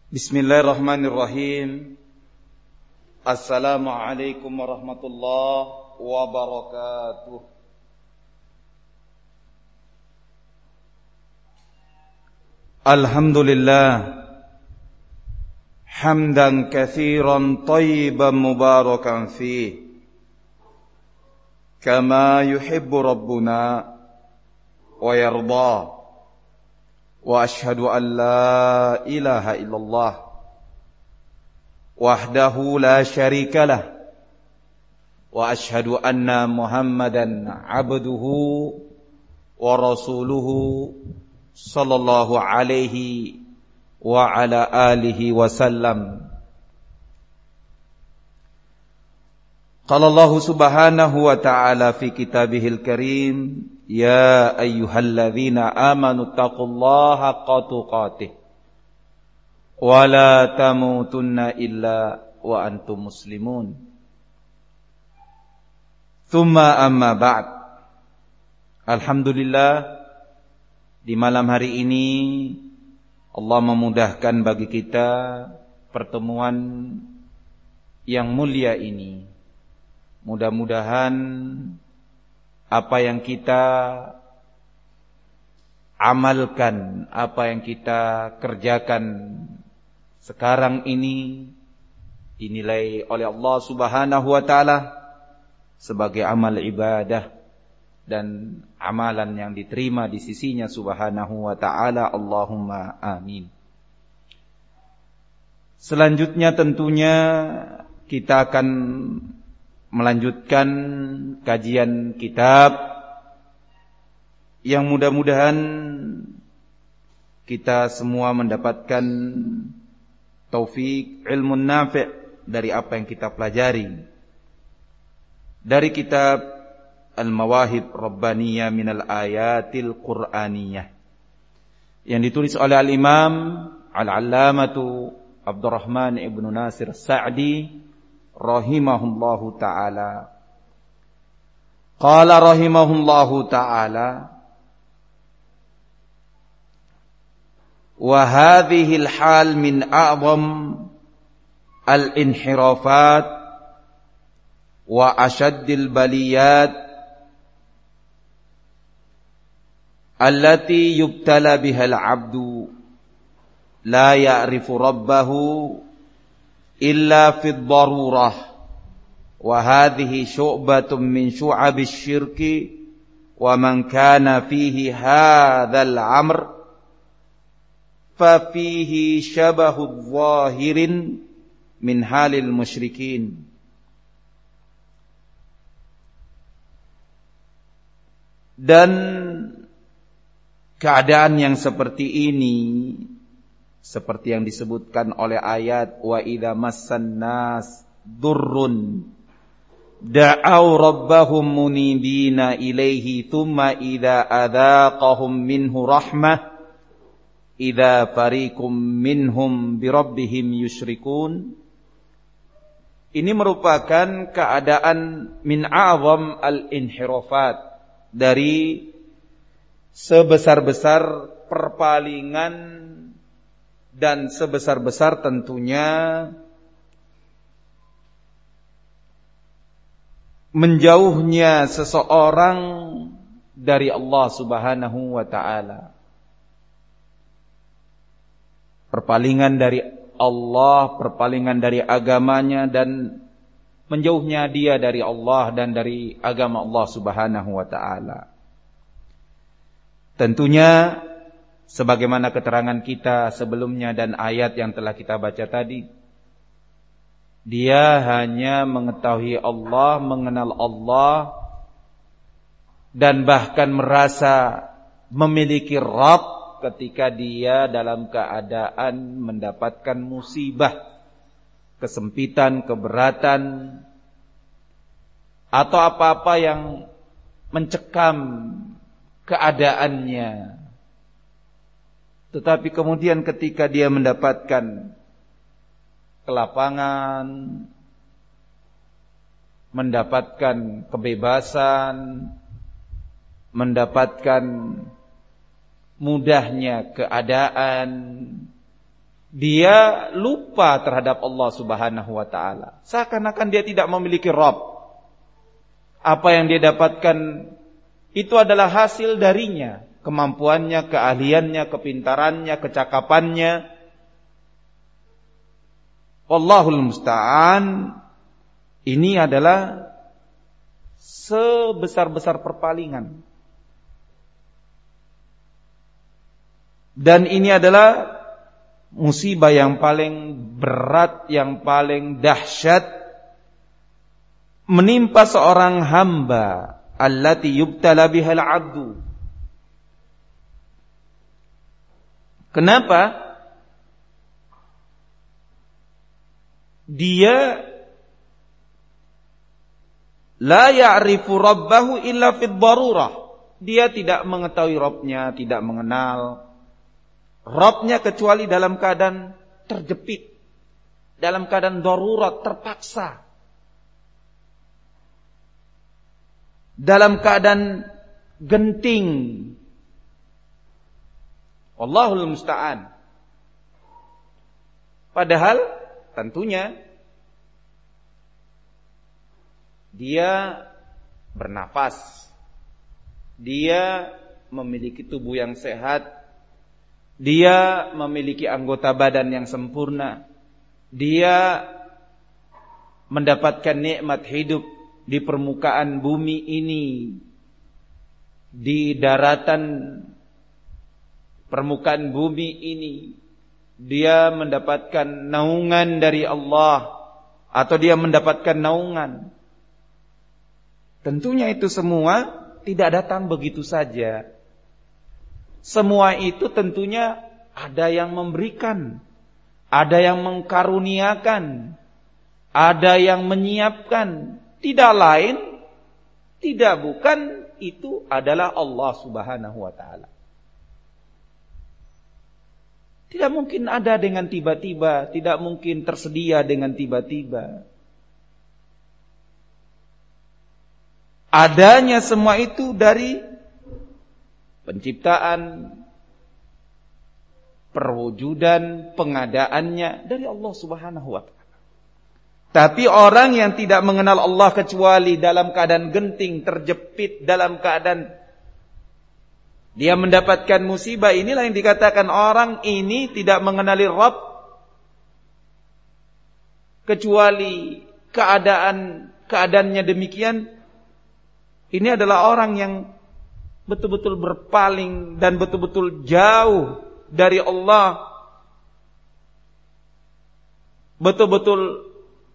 Bismillahirrahmanirrahim. Assalamualaikum warahmatullahi wabarakatuh. Alhamdulillah hamdan katsiran thayyiban mubarakan fih kama yuhibbu rabbuna wa yarda. Wa ashhadu an la ilaha illallah wahdahu la syarikalah wa ashhadu anna Muhammadan abduhu wa rasuluhu sallallahu alaihi wa ala alihi wa sallam. Qala Allah subhanahu wa ta'ala fi kitabihil karim, ya ayyuhalladzina amanu taqullaha haqqa tuqatih wa la tamutunna illa wa antum muslimun. Tsumma amma ba'd. Alhamdulillah, di malam hari ini Allah memudahkan bagi kita pertemuan yang mulia ini. Mudah-mudahan apa yang kita amalkan, apa yang kita kerjakan sekarang ini dinilai oleh Allah Subhanahu wa ta'ala sebagai amal ibadah dan amalan yang diterima di sisinya Subhanahu wa ta'ala. Allahumma amin. Selanjutnya tentunya kita akan melanjutkan kajian kitab yang mudah-mudahan kita semua mendapatkan taufik ilmun nafi' dari apa yang kita pelajari dari kitab Al-Mawahib Rabbaniyah minal Ayatil Qur'aniyah yang ditulis oleh Al-Imam Al-Allamatu Abdurrahman Ibn Nasir Sa'di rahimahullahu ta'ala. Qala rahimahullahu ta'ala, wa hadhihi al-hal min a'zam al-inhirafat wa ashaddil baliyat allati yubtala biha al-'abdu la ya'rifu rabbahu illa fid darurah wa hadhihi syu'batun min syu'abis syirki wa man kana fihi hadzal amr fa fihi syabahu zahirin min halil musyrikin. Dan keadaan yang seperti ini seperti yang disebutkan oleh ayat wa idza massan nas durrun da'au rabbahum munibina ilaihi thumma idza adzaqahum minhu rahmah idza fariqum minhum birabbihim yusyrikun. Ini merupakan keadaan min a'zam al-inhirafat, dari sebesar-besar perpalingan dan sebesar-besar tentunya menjauhnya seseorang dari Allah Subhanahu wa ta'ala. Perpalingan dari Allah, perpalingan dari agamanya, dan menjauhnya dia dari Allah dan dari agama Allah Subhanahu wa ta'ala. Tentunya sebagaimana keterangan kita sebelumnya dan ayat yang telah kita baca tadi, dia hanya mengetahui Allah, mengenal Allah, dan bahkan merasa memiliki Rabb ketika dia dalam keadaan mendapatkan musibah, kesempitan, keberatan, atau apa-apa yang mencekam keadaannya. Tetapi kemudian ketika dia mendapatkan kelapangan, mendapatkan kebebasan, mendapatkan mudahnya keadaan, dia lupa terhadap Allah Subhanahu wa taala. Seakan-akan dia tidak memiliki Rabb. Apa yang dia dapatkan itu adalah hasil darinya, kemampuannya, keahliannya, kepintarannya, kecakapannya. Wallahul musta'an. Ini adalah sebesar-besar perpalingan. Dan ini adalah musibah yang paling berat, yang paling dahsyat menimpa seorang hamba, allati yubtala bihal abdu. Kenapa? Dia la ya'rifu rabbahu illa fid darurah. Dia tidak mengetahui Rabbnya, tidak mengenal Rabbnya kecuali dalam keadaan terjepit, dalam keadaan darurat, terpaksa, dalam keadaan genting. Wallahul musta'an. Padahal tentunya dia bernafas, dia memiliki tubuh yang sehat, dia memiliki anggota badan yang sempurna, dia mendapatkan nikmat hidup di permukaan bumi ini, di daratan permukaan bumi ini. Dia mendapatkan naungan dari Allah, atau dia mendapatkan naungan. Tentunya itu semua tidak datang begitu saja. Semua itu tentunya ada yang memberikan, ada yang mengkaruniakan, ada yang menyiapkan. Tidak lain, tidak bukan, itu adalah Allah Subhanahu wa ta'ala. Tidak mungkin ada dengan tiba-tiba, tidak mungkin tersedia dengan tiba-tiba. Adanya semua itu dari penciptaan, perwujudan, pengadaannya dari Allah Subhanahu wa ta'ala. Tapi orang yang tidak mengenal Allah kecuali dalam keadaan genting, terjepit, dalam keadaan dia mendapatkan musibah, inilah yang dikatakan orang ini tidak mengenali Rabb kecuali keadaannya demikian. Ini adalah orang yang betul-betul berpaling dan betul-betul jauh dari Allah, betul-betul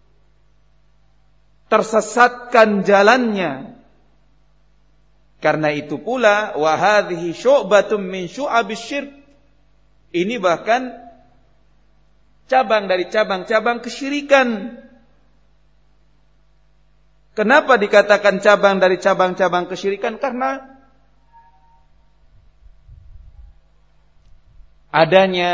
tersesatkan jalannya. Karena itu pula wa hadhihi syu'batun min syu'abis syirk. Ini bahkan cabang dari cabang-cabang kesyirikan. Kenapa dikatakan cabang dari cabang-cabang kesyirikan? Karena adanya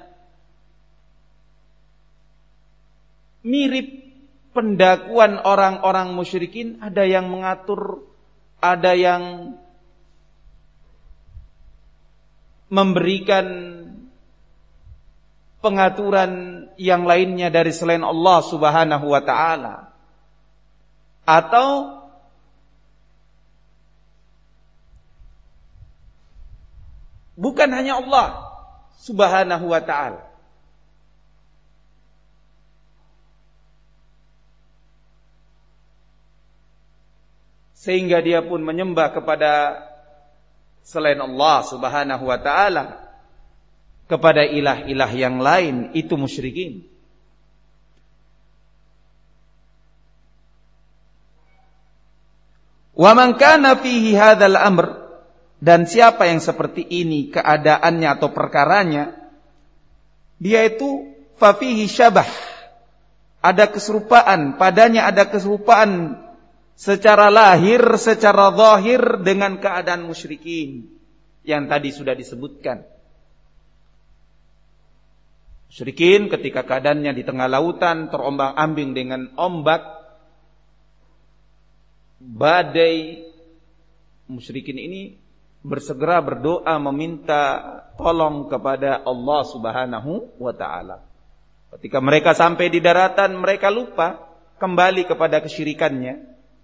mirip pendakwaan orang-orang musyrikin. Ada yang mengatur, ada yang memberikan pengaturan yang lainnya dari selain Allah Subhanahu wa ta'ala. Atau bukan hanya Allah Subhanahu wa ta'ala, sehingga dia pun menyembah kepada selain Allah Subhanahu wa ta'ala, kepada ilah-ilah yang lain. Itu musyrikin. Wa man kana fihi hadzal amr, dan siapa yang seperti ini keadaannya atau perkaranya, dia itu fa fihi syabah, ada keserupaan, padanya ada keserupaan secara lahir, secara zahir dengan keadaan musyrikin yang tadi sudah disebutkan. Musyrikin ketika keadaannya di tengah lautan terombang-ambing dengan ombak, badai, musyrikin ini bersegera berdoa meminta tolong kepada Allah Subhanahu wa taala. Ketika mereka sampai di daratan, mereka lupa kembali kepada kesyirikannya.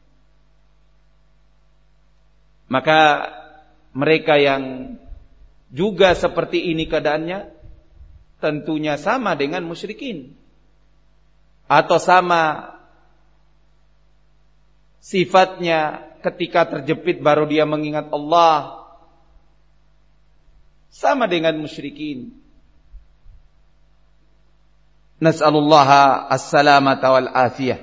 Maka mereka yang juga seperti ini keadaannya tentunya sama dengan musyrikin, atau sama sifatnya ketika terjepit baru dia mengingat Allah, sama dengan musyrikin. Nas'alullaha as-salamata wal afiyah.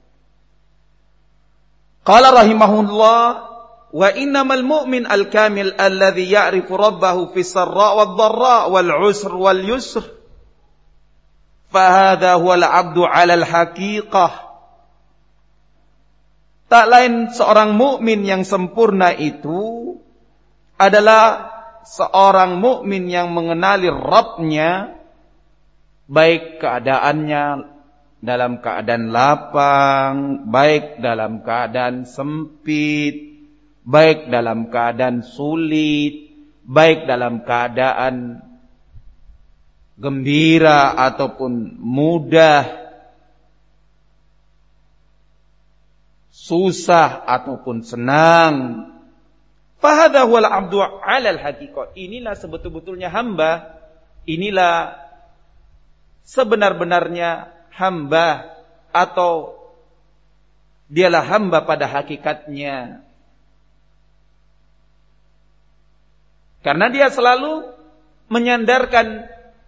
Qala rahimahullah, wa innamal mu'min al-kamil alladhi ya'rifu rabbahu fi sarra' wad dharra' wal 'usr wal yusr fa hadha huwal 'abdu 'alal haqiqah. Tak lain seorang mukmin yang sempurna itu adalah seorang mukmin yang mengenali Rabb-nya, baik keadaannya dalam keadaan lapang, baik dalam keadaan sempit, baik dalam keadaan sulit, baik dalam keadaan gembira ataupun mudah, susah ataupun senang. Fahadha huwal 'abdu 'alal haqiqah. Inilah sebetul-betulnya hamba, inilah sebenar-benarnya hamba, atau dialah hamba pada hakikatnya. Karena dia selalu menyandarkan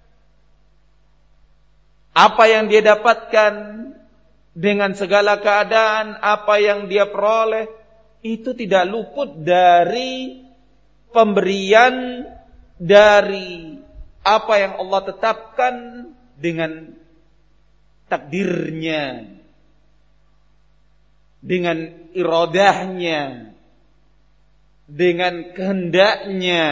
apa yang dia dapatkan dengan segala keadaan, apa yang dia peroleh, itu tidak luput dari pemberian dari apa yang Allah tetapkan dengan takdirnya, dengan iradahnya, dengan kehendaknya.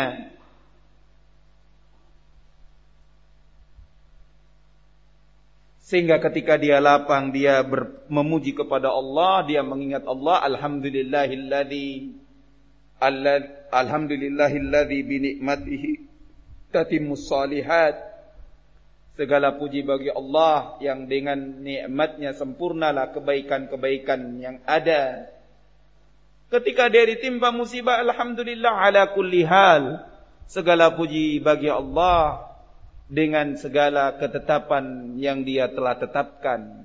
Sehingga ketika dia lapang, dia memuji kepada Allah, dia mengingat Allah, alhamdulillahilladzi bi ni'matihi tatimmus shalihat. Segala puji bagi Allah yang dengan nikmatnya sempurnalah kebaikan-kebaikan yang ada. Ketika dia ditimpa musibah, alhamdulillah ala kulli hal. Segala puji bagi Allah dengan segala ketetapan yang dia telah tetapkan.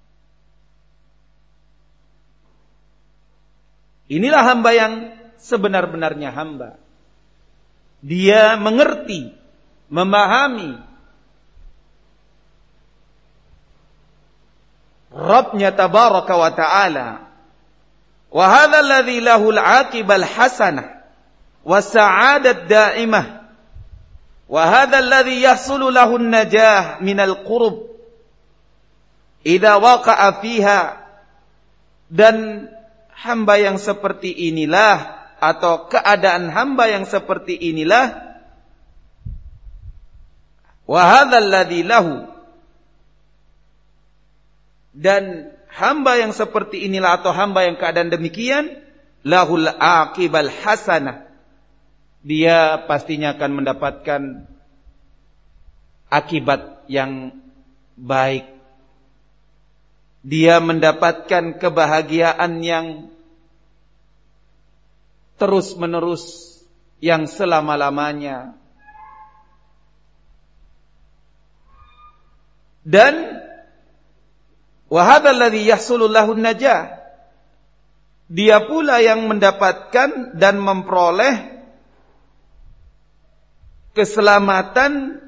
Inilah hamba yang sebenar-benarnya hamba. Dia mengerti, memahami Rabbnya tabaraka wa ta'ala. Wa hadha alladhi lahu al-'aqibah al-hasanah wa sa'adat da'imah. Wa hadha alladhi yahsulu lahu an-najah min al-qurb idza waqa'a fiha. Dan hamba yang seperti inilah, atau keadaan hamba yang seperti inilah, wa hadha alladhi lahu, dan hamba yang seperti inilah atau hamba yang keadaan demikian, lahul aqibal hasanah, dia pastinya akan mendapatkan akibat yang baik. Dia mendapatkan kebahagiaan yang terus-menerus, yang selama-lamanya. Dan wa hadzal ladzi yahsulu lahun najah, dia pula yang mendapatkan dan memperoleh keselamatan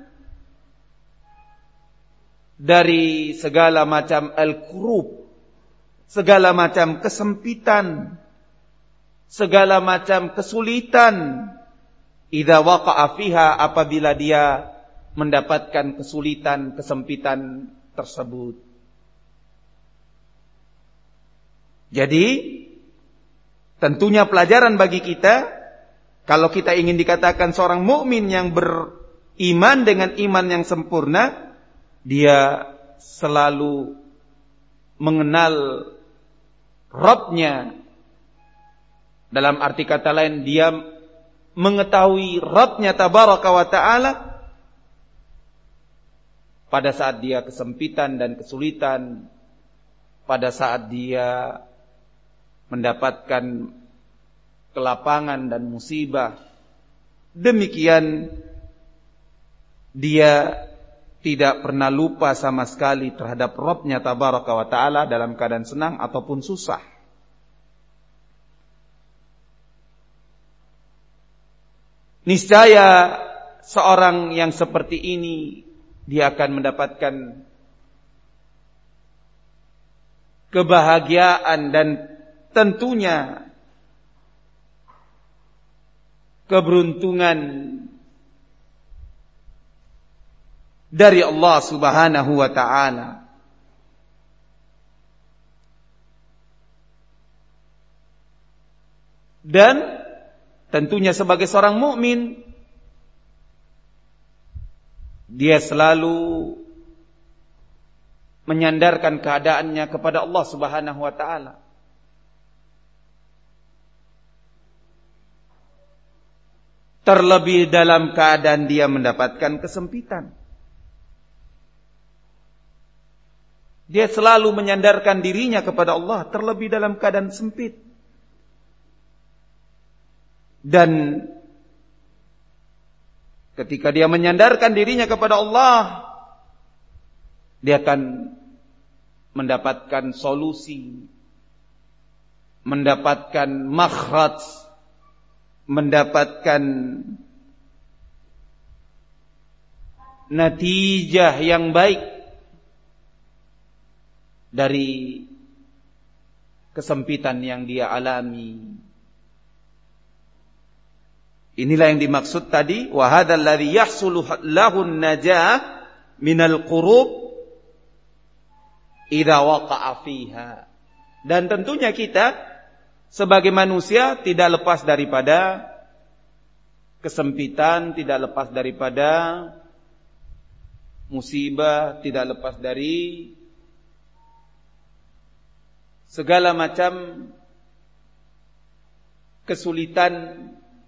dari segala macam al-kurub, segala macam kesempitan, segala macam kesulitan. Idza waqa'a fiha, apabila dia mendapatkan kesulitan, kesempitan tersebut. Jadi tentunya pelajaran bagi kita, kalau kita ingin dikatakan seorang mukmin yang beriman dengan iman yang sempurna, dia selalu mengenal Rabb-nya. Dalam arti kata lain, dia mengetahui Rabb-Nya tabaraka wa ta'ala pada saat dia kesempitan dan kesulitan, pada saat dia mendapatkan kelapangan dan musibah. Demikian dia tidak pernah lupa sama sekali terhadap Rabb-Nya tabaraka wa ta'ala dalam keadaan senang ataupun susah. Niscaya seorang yang seperti ini dia akan mendapatkan kebahagiaan dan tentunya keberuntungan dari Allah Subhanahu wa ta'ala. Dan tentunya sebagai seorang mukmin dia selalu menyandarkan keadaannya kepada Allah Subhanahu wa ta'ala. Terlebih dalam keadaan dia mendapatkan kesempitan. Dia selalu menyandarkan dirinya kepada Allah terlebih dalam keadaan sempit. Dan ketika dia menyandarkan dirinya kepada Allah, dia akan mendapatkan solusi, mendapatkan makhraj, mendapatkan natijah yang baik dari kesempitan yang dia alami. Inilah yang dimaksud tadi, wa hadzal ladzi yahsulu lahu an-najah minal qurub idza waqa'a fiha. Dan tentunya kita sebagai manusia tidak lepas daripada kesempitan, tidak lepas daripada musibah, tidak lepas dari segala macam kesulitan.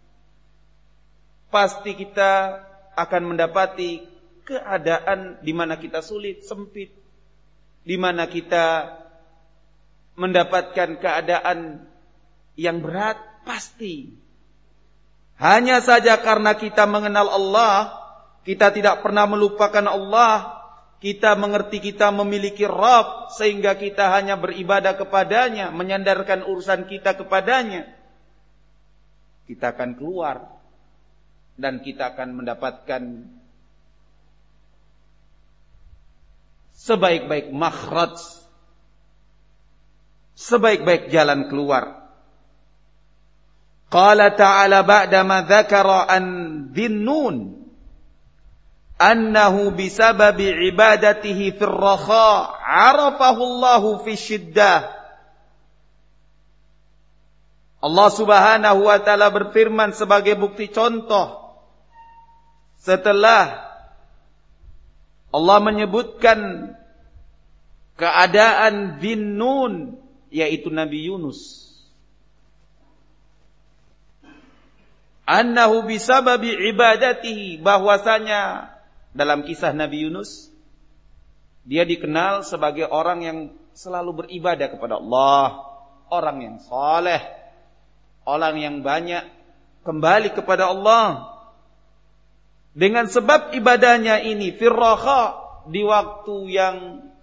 Pasti kita akan mendapati keadaan di mana kita sulit, sempit, di mana kita mendapatkan keadaan yang berat, pasti. Hanya saja karena kita mengenal Allah, kita tidak pernah melupakan Allah, kita mengerti kita memiliki Rabb, sehingga kita hanya beribadah kepadanya, menyandarkan urusan kita kepadanya. Kita akan keluar dan kita akan mendapatkan sebaik-baik makhraj, sebaik-baik jalan keluar. Qala ta'ala ba'dama dzakara an dhinnun annahu bisababi ibadatihi fir rakha 'arafahu Allahu fi syiddah. Allah Subhanahu wa ta'ala berfirman sebagai bukti contoh setelah Allah menyebutkan keadaan Dhinnun, yaitu Nabi Yunus. Annahu bisababi ibadatihi, bahwasanya dalam kisah Nabi Yunus dia dikenal sebagai orang yang selalu beribadah kepada Allah, orang yang saleh, orang yang banyak kembali kepada Allah. Dengan sebab ibadahnya ini firraha, di waktu yang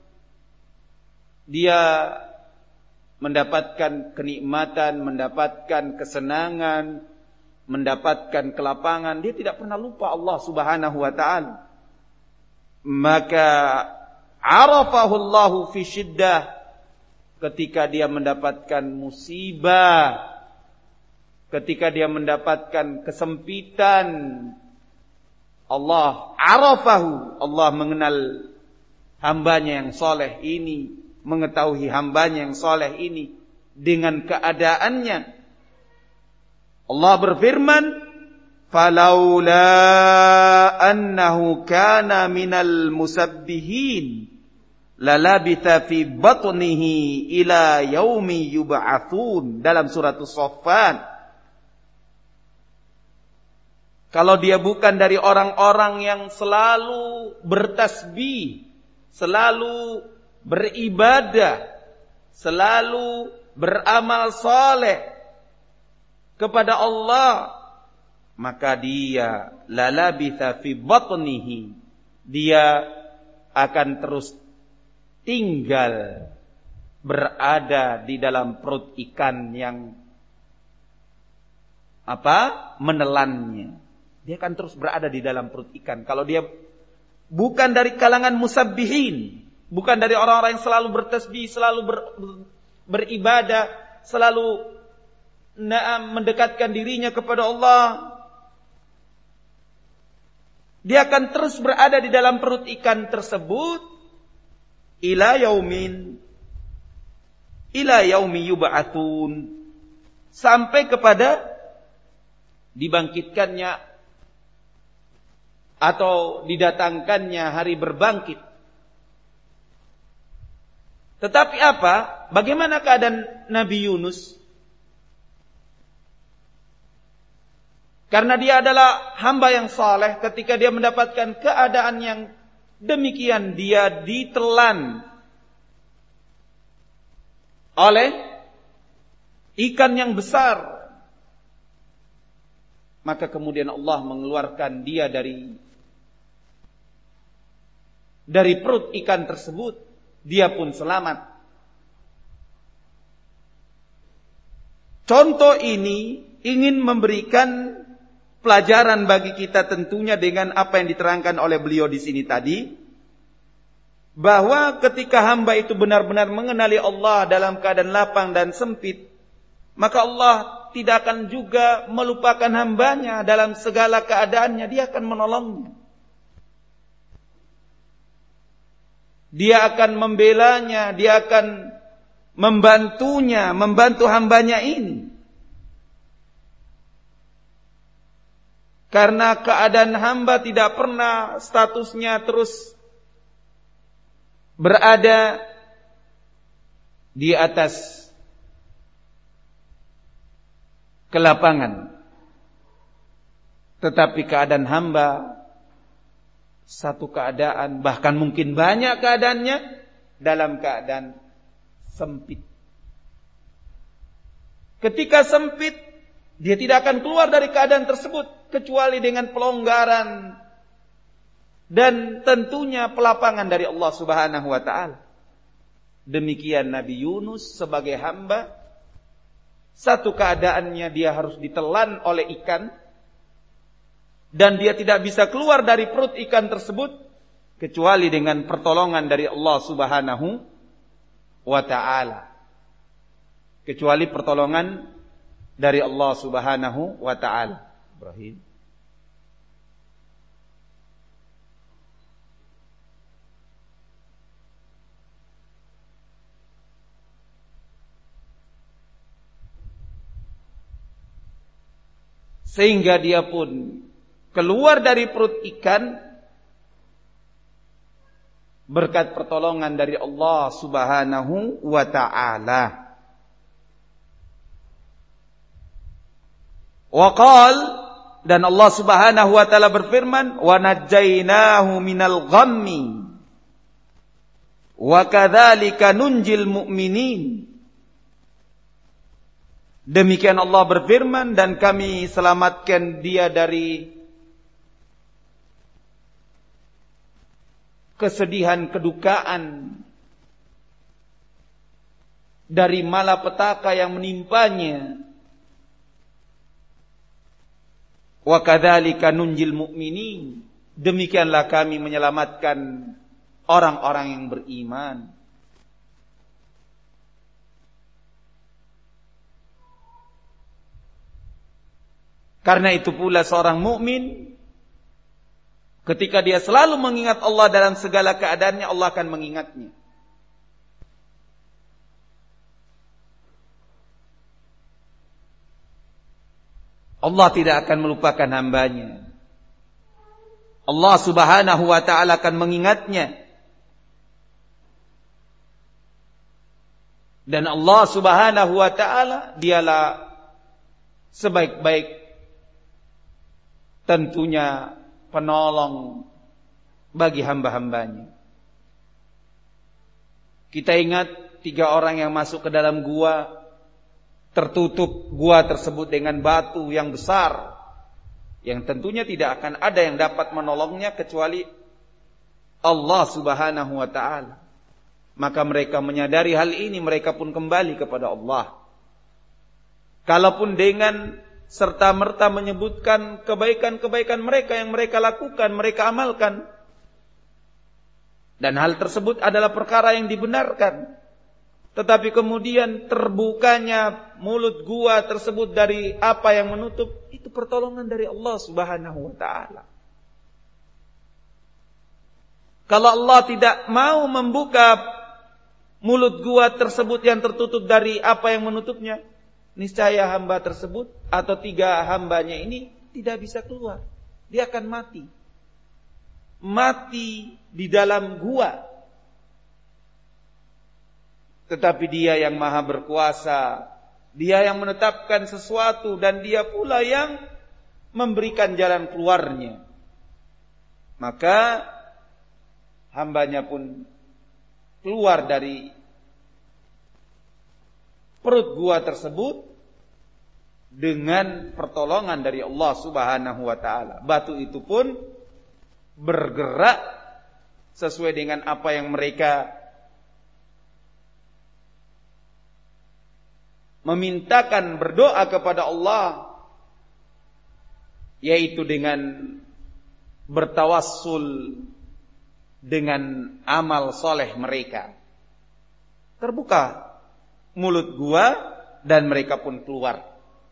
dia mendapatkan kenikmatan, mendapatkan kesenangan, mendapatkan kelapangan, dia tidak pernah lupa Allah Subhanahu wa ta'ala. Maka arafahu Allahu fi syiddah, ketika dia mendapatkan musibah, ketika dia mendapatkan kesempitan, Allah arafahu, Allah mengenal hambanya yang soleh ini, mengetahui hambanya yang soleh ini dengan keadaannya. Allah berfirman, falaula annahu kana minal musabbihin lalabitha fi batnihi ila yaumi yub'atsun, dalam surat As-Saffat. kalau dia bukan dari orang-orang yang selalu bertasbih, selalu beribadah, selalu beramal soleh kepada Allah, maka dia lalabitha fi batnihi, dia akan terus tinggal berada di dalam perut ikan yang menelannya. Dia akan terus berada di dalam perut ikan. Kalau dia bukan dari kalangan musabbihin, bukan dari orang-orang yang selalu bertasbih, selalu beribadah, selalu mendekatkan dirinya kepada Allah, dia akan terus berada di dalam perut ikan tersebut ila yaumi yub'atsun, sampai kepada dibangkitkannya atau didatangkannya hari berbangkit. Tetapi apa? Bagaimana keadaan Nabi Yunus? Karena dia adalah hamba yang saleh, ketika dia mendapatkan keadaan yang demikian, dia ditelan oleh ikan yang besar. Maka kemudian Allah mengeluarkan dia dari perut ikan tersebut. Dia pun selamat. Contoh ini ingin memberikan pelajaran bagi kita tentunya dengan apa yang diterangkan oleh beliau di sini tadi, bahwa ketika hamba itu benar-benar mengenali Allah dalam keadaan lapang dan sempit, maka Allah tidak akan juga melupakan hambanya dalam segala keadaannya. Dia akan menolongnya, dia akan membelanya, dia akan membantunya, membantu hambanya ini. Karena keadaan hamba tidak pernah statusnya terus berada di atas kelapangan. Tetapi keadaan hamba, satu keadaan, bahkan mungkin banyak keadaannya, dalam keadaan sempit. Ketika sempit, dia tidak akan keluar dari keadaan tersebut kecuali dengan pelonggaran dan tentunya pelapangan dari Allah Subhanahu wa taala. Demikian Nabi Yunus sebagai hamba, satu keadaannya dia harus ditelan oleh ikan dan dia tidak bisa keluar dari perut ikan tersebut kecuali dengan pertolongan dari Allah Subhanahu wa taala. Kecuali pertolongan dari Allah Subhanahu wa taala. Ibrahim. Sehingga dia pun keluar dari perut ikan berkat pertolongan dari Allah Subhanahu wa taala. Waqal, dan Allah Subhanahu wa taala berfirman, wa najjainahu minal ghammi wa kadzalika nunjil mu'minin. Demikian Allah berfirman, dan kami selamatkan dia dari kesedihan, kedukaan, dari malapetaka yang menimpanya. Wa kadzalika nunjil mu'minin. Demikianlah kami menyelamatkan orang-orang yang beriman. Karena itu pula seorang mukmin, ketika dia selalu mengingat Allah dalam segala keadaannya, Allah akan mengingatnya. Allah tidak akan melupakan hambanya. Allah Subhanahu wa ta'ala akan mengingatnya. Dan Allah Subhanahu wa ta'ala dialah sebaik-baik tentunya penolong bagi hamba-hambanya. Kita ingat 3 orang yang masuk ke dalam gua, tertutup gua tersebut dengan batu yang besar, yang tentunya tidak akan ada yang dapat menolongnya kecuali Allah Subhanahu wa ta'ala. Maka mereka menyadari hal ini, mereka pun kembali kepada Allah. Kalaupun dengan serta-merta menyebutkan kebaikan-kebaikan mereka yang mereka lakukan, mereka amalkan, dan hal tersebut adalah perkara yang dibenarkan, tetapi kemudian terbukanya mulut gua tersebut dari apa yang menutup, itu pertolongan dari Allah Subhanahu wa ta'ala. Kalau Allah tidak mau membuka mulut gua tersebut yang tertutup dari apa yang menutupnya, niscaya hamba tersebut atau 3 hambanya ini tidak bisa keluar. Dia akan mati. Mati di dalam gua. Tetapi Dia yang Maha Berkuasa, Dia yang menetapkan sesuatu, dan Dia pula yang memberikan jalan keluarnya. Maka hambanya pun keluar dari perut gua tersebut dengan pertolongan dari Allah Subhanahu wa ta'ala. Batu itu pun bergerak sesuai dengan apa yang mereka memintakan, berdoa kepada Allah, yaitu dengan bertawassul dengan amal soleh mereka. Terbuka mulut gua dan mereka pun keluar.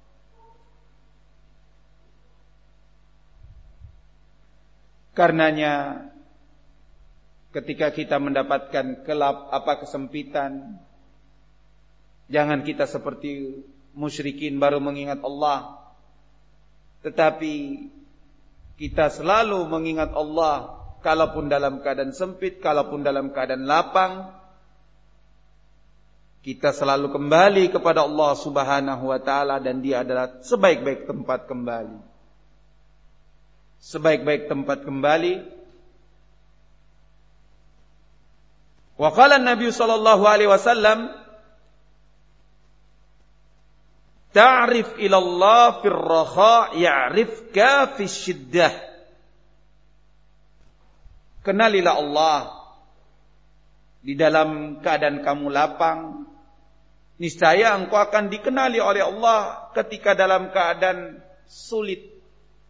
Karenanya ketika kita mendapatkan kesempitan, jangan kita seperti musyrikin baru mengingat Allah, tetapi kita selalu mengingat Allah, kalaupun dalam keadaan sempit, kalaupun dalam keadaan lapang, kita selalu kembali kepada Allah Subhanahu wa ta'ala, dan Dia adalah sebaik-baik tempat kembali. Sebaik-baik tempat kembali. Wa qala an-nabi sallallahu alaihi wasallam, ta'rif ila Allah fir raha ya'rifka fis syiddah. Kenalilah Allah di dalam keadaan kamu lapang, niscaya engkau akan dikenali oleh Allah ketika dalam keadaan sulit.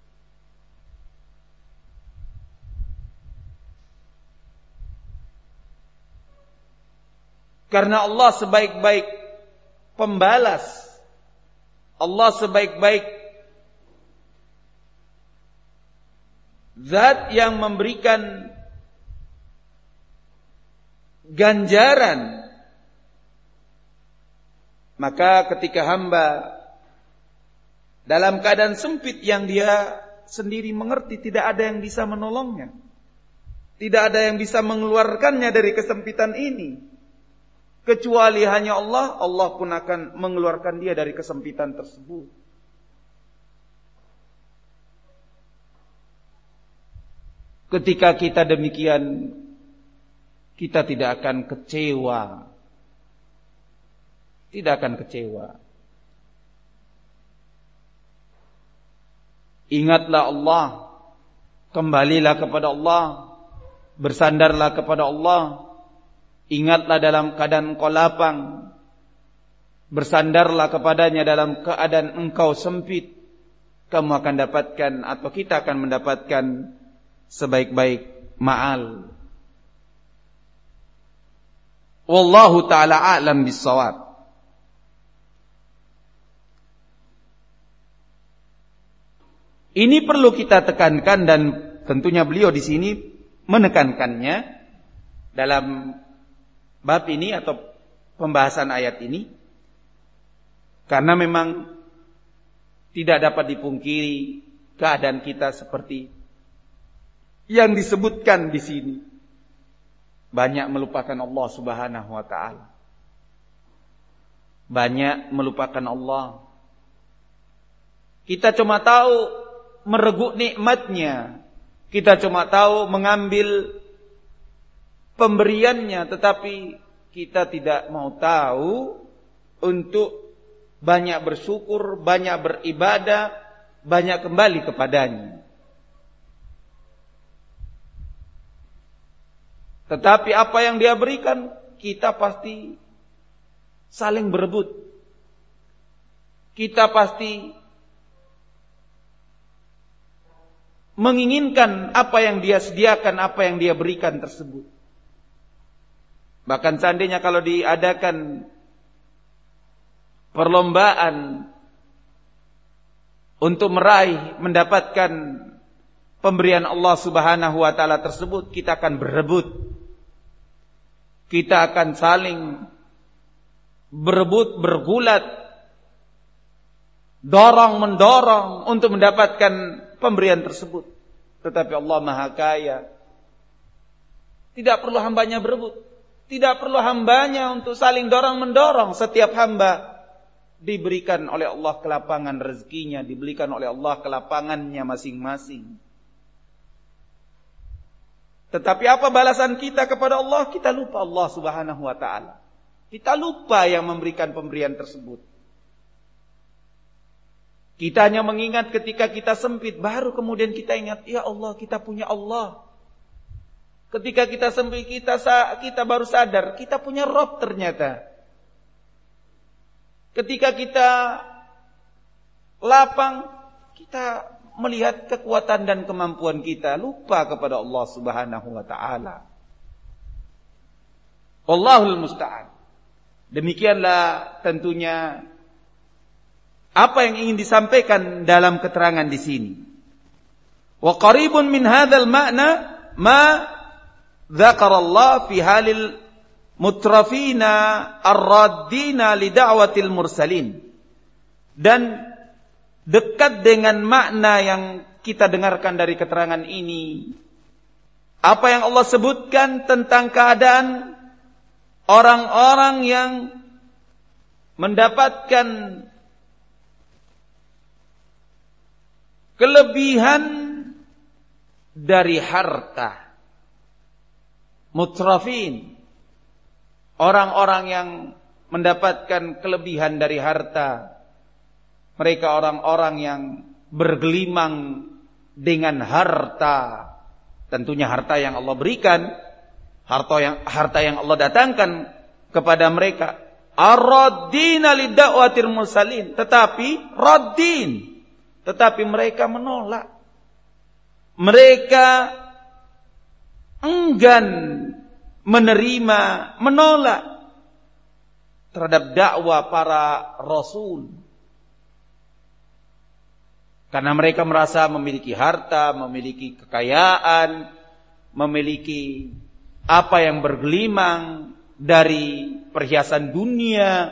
Karena Allah sebaik-baik pembalas, Allah sebaik-baik Zat yang memberikan ganjaran. Maka ketika hamba dalam keadaan sempit yang dia sendiri mengerti, tidak ada yang bisa menolongnya, tidak ada yang bisa mengeluarkannya dari kesempitan ini, kecuali hanya Allah. Allah pun akan mengeluarkan dia dari kesempitan tersebut. Ketika kita demikian, kita tidak akan kecewa. Tidak akan kecewa. Ingatlah Allah, kembalilah kepada Allah, bersandarlah kepada Allah. Ingatlah dalam keadaan engkau lapang, bersandarlah kepadanya dalam keadaan engkau sempit. Kamu akan dapatkan, atau kita akan mendapatkan sebaik-baik ma'al. Wallahu ta'ala a'lam bis-shawab. Ini perlu kita tekankan, dan tentunya beliau di sini menekankannya dalam bab ini atau pembahasan ayat ini, karena memang tidak dapat dipungkiri keadaan kita seperti yang disebutkan di sini. Banyak melupakan Allah Subhanahu wa ta'ala. Banyak melupakan Allah. Kita cuma tahu mereguk nikmatnya. Kita cuma tahu mengambil pemberiannya, tetapi kita tidak mau tahu untuk banyak bersyukur, banyak beribadah, banyak kembali kepadanya. Tetapi apa yang dia berikan, kita pasti saling berebut. Kita pasti menginginkan apa yang dia sediakan, apa yang dia berikan tersebut. Bahkan seandainya kalau diadakan perlombaan untuk meraih, mendapatkan pemberian Allah Subhanahu wa taala tersebut, kita akan berebut. Kita akan saling berebut, bergulat, dorong-mendorong untuk mendapatkan pemberian tersebut. Tetapi Allah Maha Kaya. Tidak perlu hambanya berebut. Tidak perlu hambanya untuk saling dorong-mendorong. Setiap hamba diberikan oleh Allah kelapangan rezekinya, diberikan oleh Allah kelapangannya masing-masing. Tetapi apa balasan kita kepada Allah? Kita lupa Allah Subhanahu wa taala. Kita lupa yang memberikan pemberian tersebut. Kita hanya mengingat ketika kita sempit, baru kemudian kita ingat, ya Allah, kita punya Allah. Ketika kita sempit, kita baru sadar, kita punya Rabb ternyata. Ketika kita lapang, kita melihat kekuatan dan kemampuan kita, lupa kepada Allah Subhanahu wa taala. Wallahul musta'an. Demikianlah tentunya apa yang ingin disampaikan dalam keterangan di sini. Wa qaribun min hadzal ma'na ma dzakara Allah fi halil mutrafina ar-raddina li da'watil mursalin. Dan dekat dengan makna yang kita dengarkan dari keterangan ini, apa yang Allah sebutkan tentang keadaan orang-orang yang mendapatkan kelebihan dari harta. Mutrafin, orang-orang yang mendapatkan kelebihan dari harta. Mereka orang-orang yang bergelimang dengan harta. Tentunya harta yang Allah berikan, harta yang Allah datangkan kepada mereka. Ar-raddina lida'watir mursalin, tetapi raddin, tetapi mereka menolak. Mereka enggan menerima, menolak terhadap dakwah para rasul. Karena mereka merasa memiliki harta, memiliki kekayaan, memiliki apa yang bergelimang dari perhiasan dunia.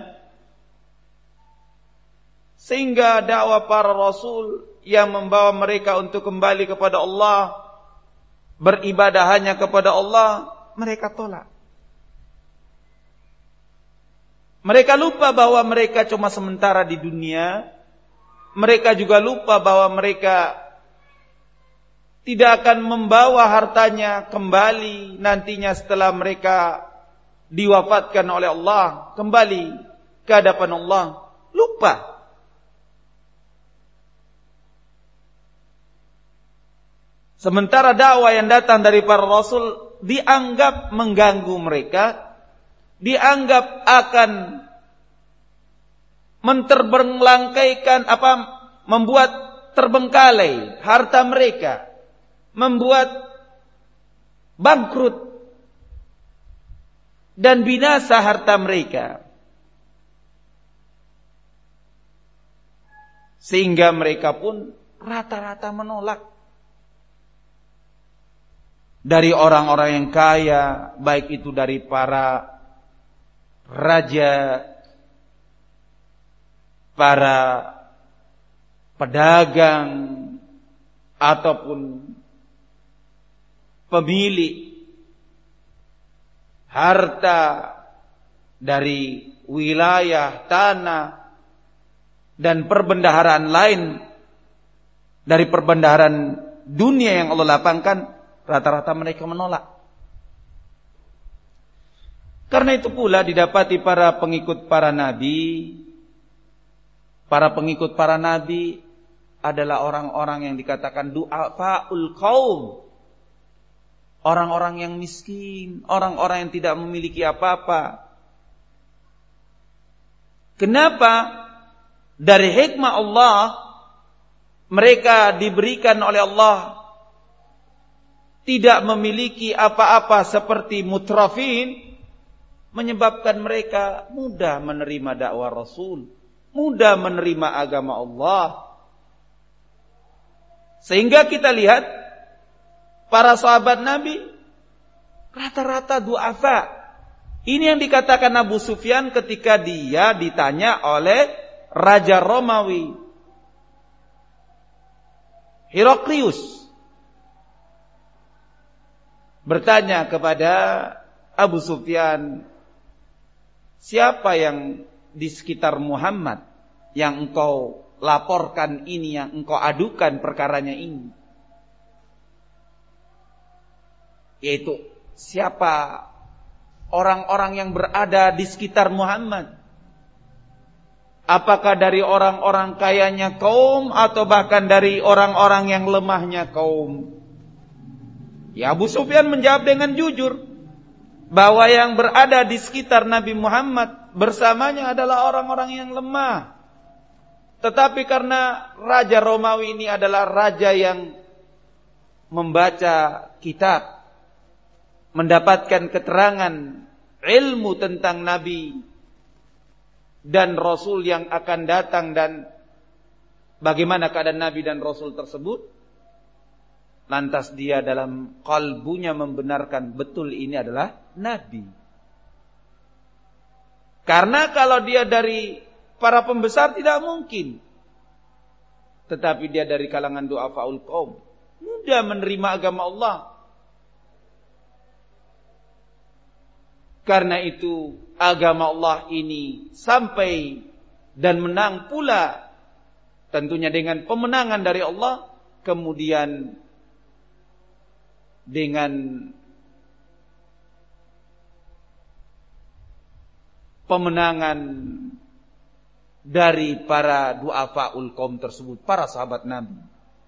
Sehingga dakwah para rasul yang membawa mereka untuk kembali kepada Allah, beribadah hanya kepada Allah, mereka tolak. Mereka lupa bahwa mereka cuma sementara di dunia. Mereka juga lupa bahwa mereka tidak akan membawa hartanya kembali nantinya setelah mereka diwafatkan oleh Allah, kembali ke hadapan Allah. Lupa. Sementara dakwah yang datang dari para rasul dianggap mengganggu mereka, dianggap akan menterbengkalaikan, membuat terbengkalai harta mereka, membuat bangkrut dan binasa harta mereka. Sehingga mereka pun rata-rata menolak. Dari orang-orang yang kaya, baik itu dari para raja, para pedagang, ataupun pemilik harta dari wilayah, tanah, dan perbendaharaan lain, dari perbendaharaan dunia yang Allah lapangkan, rata-rata mereka menolak. Karena itu pula didapati para pengikut para nabi adalah orang-orang yang dikatakan du'afaul qaum. Orang-orang yang miskin, orang-orang yang tidak memiliki apa-apa. Kenapa? Dari hikmah Allah, mereka diberikan oleh Allah tidak memiliki apa-apa seperti mutrafin, menyebabkan mereka mudah menerima dakwah Rasul, mudah menerima agama Allah. Sehingga kita lihat para sahabat Nabi rata-rata du'afa. Ini yang dikatakan Abu Sufyan ketika dia ditanya oleh Raja Romawi Heraklius, bertanya kepada Abu Sufyan, siapa yang di sekitar Muhammad yang engkau laporkan ini, yang engkau adukan perkaranya ini? Yaitu siapa orang-orang yang berada di sekitar Muhammad? Apakah dari orang-orang kayanya kaum atau bahkan dari orang-orang yang lemahnya kaum? Ya, Abu Sufyan menjawab dengan jujur bahwa yang berada di sekitar Nabi Muhammad bersamanya adalah orang-orang yang lemah. Tetapi karena Raja Romawi ini adalah raja yang membaca kitab, mendapatkan keterangan ilmu tentang Nabi dan Rasul yang akan datang dan bagaimana keadaan Nabi dan Rasul tersebut, lantas dia dalam kalbunya membenarkan betul ini adalah Nabi. Karena kalau dia dari para pembesar tidak mungkin, tetapi dia dari kalangan du'afaul qaum, mudah menerima agama Allah. Karena itu agama Allah ini sampai dan menang pula, tentunya dengan pemenangan dari Allah, kemudian dengan pemenangan dari para du'afaul qaum tersebut, para sahabat Nabi.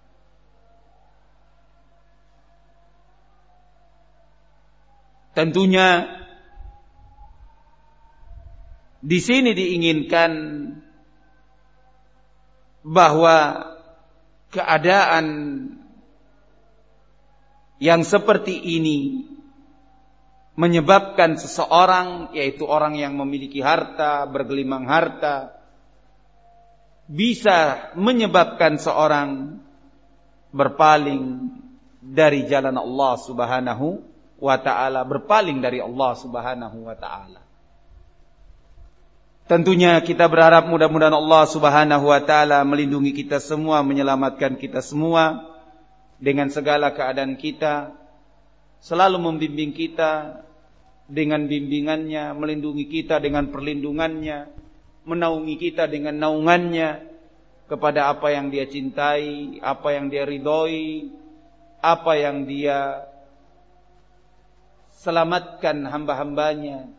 Tentunya di sini diinginkan bahwa keadaan yang seperti ini menyebabkan seseorang, yaitu orang yang memiliki harta, bergelimang harta, bisa menyebabkan seorang berpaling dari jalan Allah Subhanahu wa ta'ala, berpaling dari Allah Subhanahu wa ta'ala. Tentunya kita berharap mudah-mudahan Allah Subhanahu wa ta'ala melindungi kita semua, menyelamatkan kita semua dengan segala keadaan kita, selalu membimbing kita dengan bimbingannya, melindungi kita dengan perlindungannya, menaungi kita dengan naungannya kepada apa yang dia cintai, apa yang dia ridhoi, apa yang dia selamatkan hamba-hambanya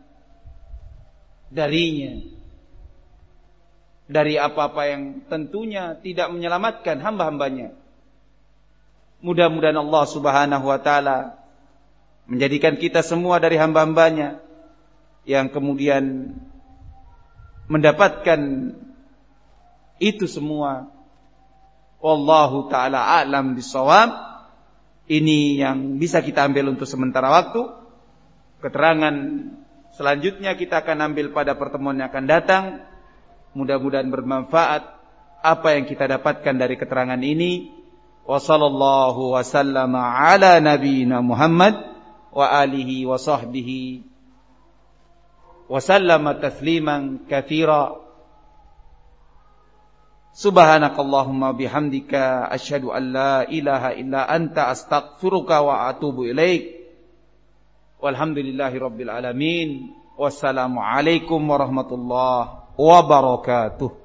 darinya, dari apa-apa yang tentunya tidak menyelamatkan hamba-hambanya. Mudah-mudahan Allah Subhanahu wa ta'ala menjadikan kita semua dari hamba-hambanya yang kemudian mendapatkan itu semua. Wallahu ta'ala a'lam bissawab. Ini yang bisa kita ambil untuk sementara waktu. Keterangan selanjutnya kita akan ambil pada pertemuan yang akan datang. Mudah-mudahan bermanfaat apa yang kita dapatkan dari keterangan ini. Wa sallallahu wa sallama ala nabiyyina Muhammad wa alihi wa sahbihi wa sallama tasliman katsira. Subhanakallahumma bihamdika asyhadu an la ilaha illa anta astaghfiruka wa atubu ilaik. Walhamdulillahi rabbil alamin. Wassalamu alaikum warahmatullahi wabarakatuh.